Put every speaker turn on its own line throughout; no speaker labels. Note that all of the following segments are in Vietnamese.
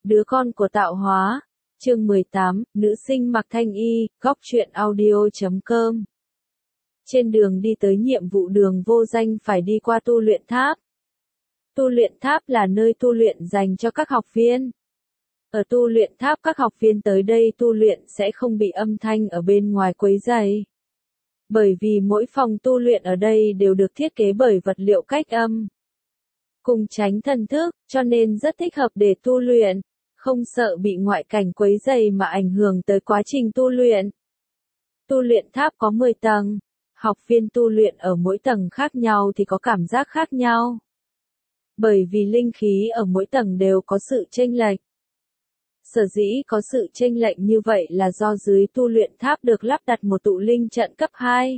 Đứa con của tạo hóa. Chương 18, nữ sinh mặc thanh y, góc truyện audio.com. Trên đường đi tới nhiệm vụ đường vô danh phải đi qua tu luyện tháp. Tu luyện tháp là nơi tu luyện dành cho các học viên. Ở tu luyện tháp các học viên tới đây tu luyện sẽ không bị âm thanh ở bên ngoài quấy rầy. Bởi vì mỗi phòng tu luyện ở đây đều được thiết kế bởi vật liệu cách âm. Cùng tránh thần thức, cho nên rất thích hợp để tu luyện, không sợ bị ngoại cảnh quấy rầy mà ảnh hưởng tới quá trình tu luyện. Tu luyện tháp có 10 tầng, học viên tu luyện ở mỗi tầng khác nhau thì có cảm giác khác nhau. Bởi vì linh khí ở mỗi tầng đều có sự chênh lệch. Sở dĩ có sự chênh lệch như vậy là do dưới tu luyện tháp được lắp đặt một tụ linh trận cấp 2.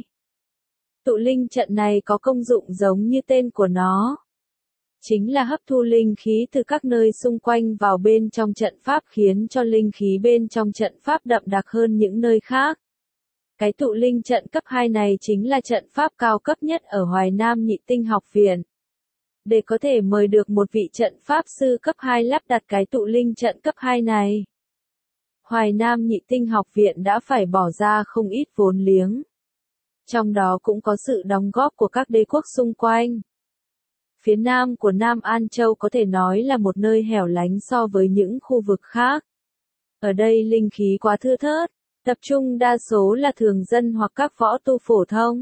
Tụ linh trận này có công dụng giống như tên của nó. Chính là hấp thu linh khí từ các nơi xung quanh vào bên trong trận pháp khiến cho linh khí bên trong trận pháp đậm đặc hơn những nơi khác. Cái tụ linh trận cấp 2 này chính là trận pháp cao cấp nhất ở Hoài Nam Nhị Tinh học viện. Để có thể mời được một vị trận pháp sư cấp 2 lắp đặt cái tụ linh trận cấp 2 này, Hoài Nam Nhị Tinh học viện đã phải bỏ ra không ít vốn liếng. Trong đó cũng có sự đóng góp của các đế quốc xung quanh. Phía nam của Nam An Châu có thể nói là một nơi hẻo lánh so với những khu vực khác. Ở đây linh khí quá thưa thớt, tập trung đa số là thường dân hoặc các võ tu phổ thông.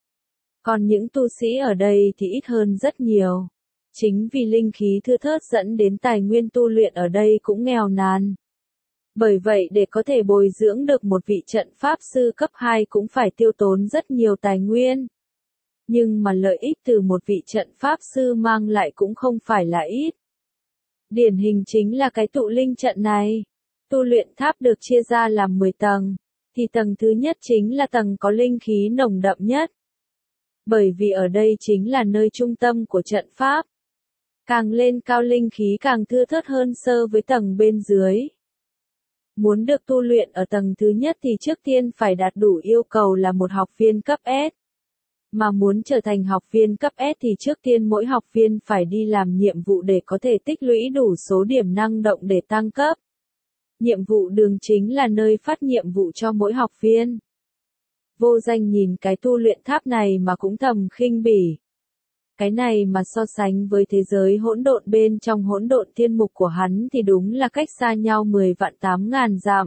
Còn những tu sĩ ở đây thì ít hơn rất nhiều. Chính vì linh khí thưa thớt dẫn đến tài nguyên tu luyện ở đây cũng nghèo nàn. Bởi vậy để có thể bồi dưỡng được một vị trận pháp sư cấp 2 cũng phải tiêu tốn rất nhiều tài nguyên. Nhưng mà lợi ích từ một vị trận pháp sư mang lại cũng không phải là ít. Điển hình chính là cái tụ linh trận này. Tu luyện tháp được chia ra làm 10 tầng, thì tầng thứ nhất chính là tầng có linh khí nồng đậm nhất. Bởi vì ở đây chính là nơi trung tâm của trận pháp. Càng lên cao linh khí càng thưa thớt hơn so với tầng bên dưới. Muốn được tu luyện ở tầng thứ nhất thì trước tiên phải đạt đủ yêu cầu là một học viên cấp S. Mà muốn trở thành học viên cấp S thì trước tiên mỗi học viên phải đi làm nhiệm vụ để có thể tích lũy đủ số điểm năng động để tăng cấp. Nhiệm vụ đường chính là nơi phát nhiệm vụ cho mỗi học viên. Vô Danh nhìn cái tu luyện tháp này mà cũng thầm khinh bỉ. Cái này mà so sánh với thế giới hỗn độn bên trong hỗn độn thiên mục của hắn thì đúng là cách xa nhau 10 vạn 8.000 dặm.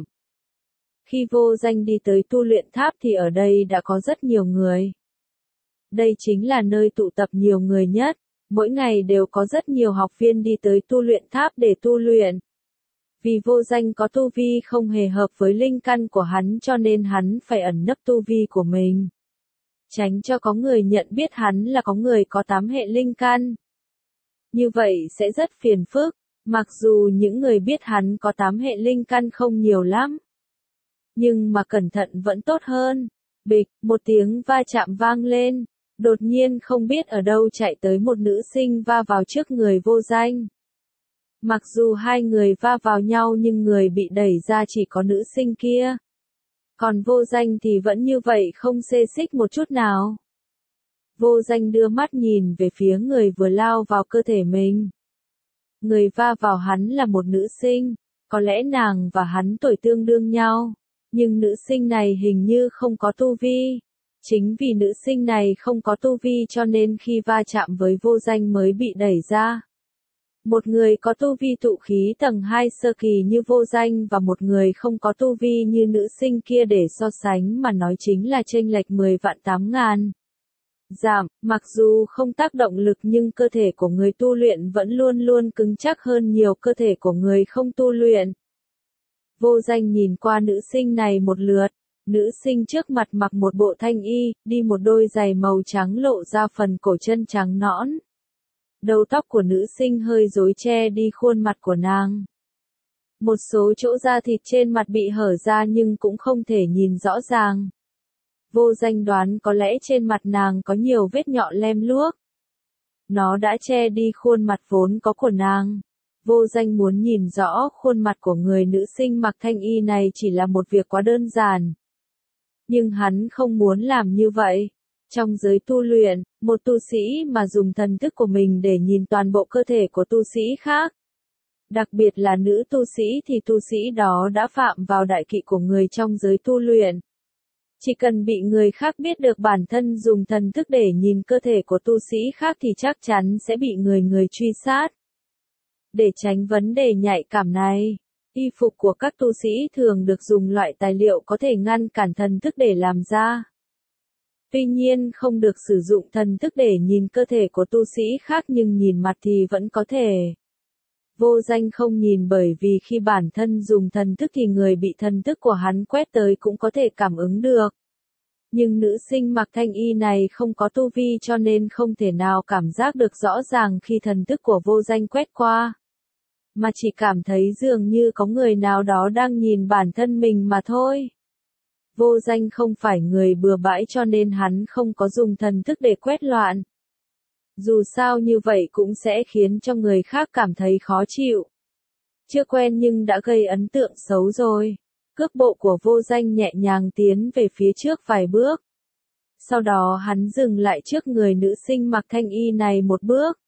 Khi Vô Danh đi tới tu luyện tháp thì ở đây đã có rất nhiều người. Đây chính là nơi tụ tập nhiều người nhất, mỗi ngày đều có rất nhiều học viên đi tới tu luyện tháp để tu luyện. Vì Vô Danh có tu vi không hề hợp với linh căn của hắn cho nên hắn phải ẩn nấp tu vi của mình. Tránh cho có người nhận biết hắn là có người có 8 hệ linh căn. Như vậy sẽ rất phiền phức, mặc dù những người biết hắn có 8 hệ linh căn không nhiều lắm. Nhưng mà cẩn thận vẫn tốt hơn. Bịch, một tiếng va chạm vang lên. Đột nhiên không biết ở đâu chạy tới một nữ sinh va vào trước người Vô Danh. Mặc dù hai người va vào nhau nhưng người bị đẩy ra chỉ có nữ sinh kia. Còn Vô Danh thì vẫn như vậy không xê xích một chút nào. Vô Danh đưa mắt nhìn về phía người vừa lao vào cơ thể mình. Người va vào hắn là một nữ sinh, có lẽ nàng và hắn tuổi tương đương nhau, nhưng nữ sinh này hình như không có tu vi. Chính vì nữ sinh này không có tu vi cho nên khi va chạm với Vô Danh mới bị đẩy ra. Một người có tu vi tụ khí tầng 2 sơ kỳ như Vô Danh và một người không có tu vi như nữ sinh kia để so sánh mà nói chính là chênh lệch 10 vạn 8.000 dặm. Mặc dù không tác động lực nhưng cơ thể của người tu luyện vẫn luôn luôn cứng chắc hơn nhiều cơ thể của người không tu luyện. Vô Danh nhìn qua nữ sinh này một lượt. Nữ sinh trước mặt mặc một bộ thanh y, đi một đôi giày màu trắng lộ ra phần cổ chân trắng nõn. Đầu tóc của nữ sinh hơi rối che đi khuôn mặt của nàng. Một số chỗ da thịt trên mặt bị hở ra nhưng cũng không thể nhìn rõ ràng. Vô Danh đoán có lẽ trên mặt nàng có nhiều vết nhọn lem luốc. Nó đã che đi khuôn mặt vốn có của nàng. Vô Danh muốn nhìn rõ khuôn mặt của người nữ sinh mặc thanh y này chỉ là một việc quá đơn giản. Nhưng hắn không muốn làm như vậy. Trong giới tu luyện, một tu sĩ mà dùng thần thức của mình để nhìn toàn bộ cơ thể của tu sĩ khác. Đặc biệt là nữ tu sĩ thì tu sĩ đó đã phạm vào đại kỵ của người trong giới tu luyện. Chỉ cần bị người khác biết được bản thân dùng thần thức để nhìn cơ thể của tu sĩ khác thì chắc chắn sẽ bị người truy sát. Để tránh vấn đề nhạy cảm này, y phục của các tu sĩ thường được dùng loại tài liệu có thể ngăn cản thần thức để làm ra. Tuy nhiên không được sử dụng thần thức để nhìn cơ thể của tu sĩ khác nhưng nhìn mặt thì vẫn có thể. Vô Danh không nhìn bởi vì khi bản thân dùng thần thức thì người bị thần thức của hắn quét tới cũng có thể cảm ứng được. Nhưng nữ sinh mặc thanh y này không có tu vi cho nên không thể nào cảm giác được rõ ràng khi thần thức của Vô Danh quét qua. Mà chỉ cảm thấy dường như có người nào đó đang nhìn bản thân mình mà thôi. Vô Danh không phải người bừa bãi cho nên hắn không có dùng thần thức để quét loạn. Dù sao như vậy cũng sẽ khiến cho người khác cảm thấy khó chịu. Chưa quen nhưng đã gây ấn tượng xấu rồi. Cước bộ của Vô Danh nhẹ nhàng tiến về phía trước vài bước. Sau đó hắn dừng lại trước người nữ sinh mặc thanh y này một bước.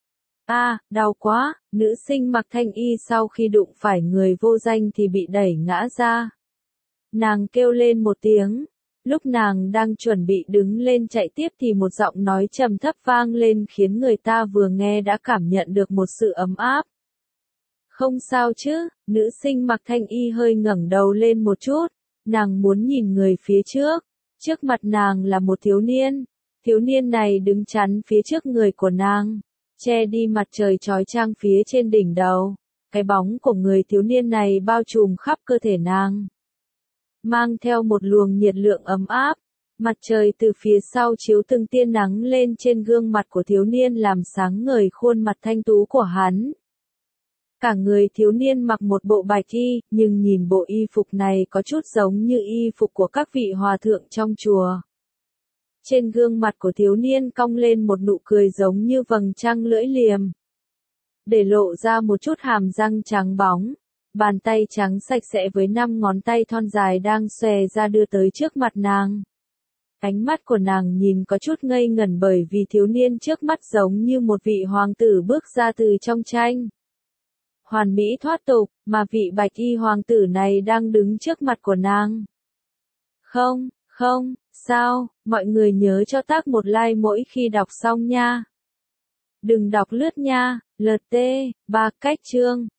Đau quá, nữ sinh mặc thanh y sau khi đụng phải người Vô Danh thì bị đẩy ngã ra. Nàng kêu lên một tiếng. Lúc nàng đang chuẩn bị đứng lên chạy tiếp thì một giọng nói trầm thấp vang lên khiến người ta vừa nghe đã cảm nhận được một sự ấm áp. Không sao chứ, nữ sinh mặc thanh y hơi ngẩng đầu lên một chút, nàng muốn nhìn người phía trước. Trước mặt nàng là một thiếu niên này đứng chắn phía trước người của nàng, che đi mặt trời chói chang phía trên đỉnh đầu. Cái bóng của người thiếu niên này bao trùm khắp cơ thể nàng, mang theo một luồng nhiệt lượng ấm áp. Mặt trời từ phía sau chiếu từng tia nắng lên trên gương mặt của thiếu niên làm sáng ngời khuôn mặt thanh tú của hắn. Cả người thiếu niên mặc một bộ bạch y, nhưng nhìn bộ y phục này có chút giống như y phục của các vị hòa thượng trong chùa. Trên gương mặt của thiếu niên cong lên một nụ cười giống như vầng trăng lưỡi liềm, để lộ ra một chút hàm răng trắng bóng. Bàn tay trắng sạch sẽ với 5 ngón tay thon dài đang xòe ra đưa tới trước mặt nàng. Ánh mắt của nàng nhìn có chút ngây ngẩn bởi vì thiếu niên trước mắt giống như một vị hoàng tử bước ra từ trong tranh. Hoàn mỹ thoát tục, mà vị bạch y hoàng tử này đang đứng trước mặt của nàng. Sao, mọi người nhớ cho tác một like mỗi khi đọc xong nha. Đừng đọc lướt nha, LT, 3 cách chương.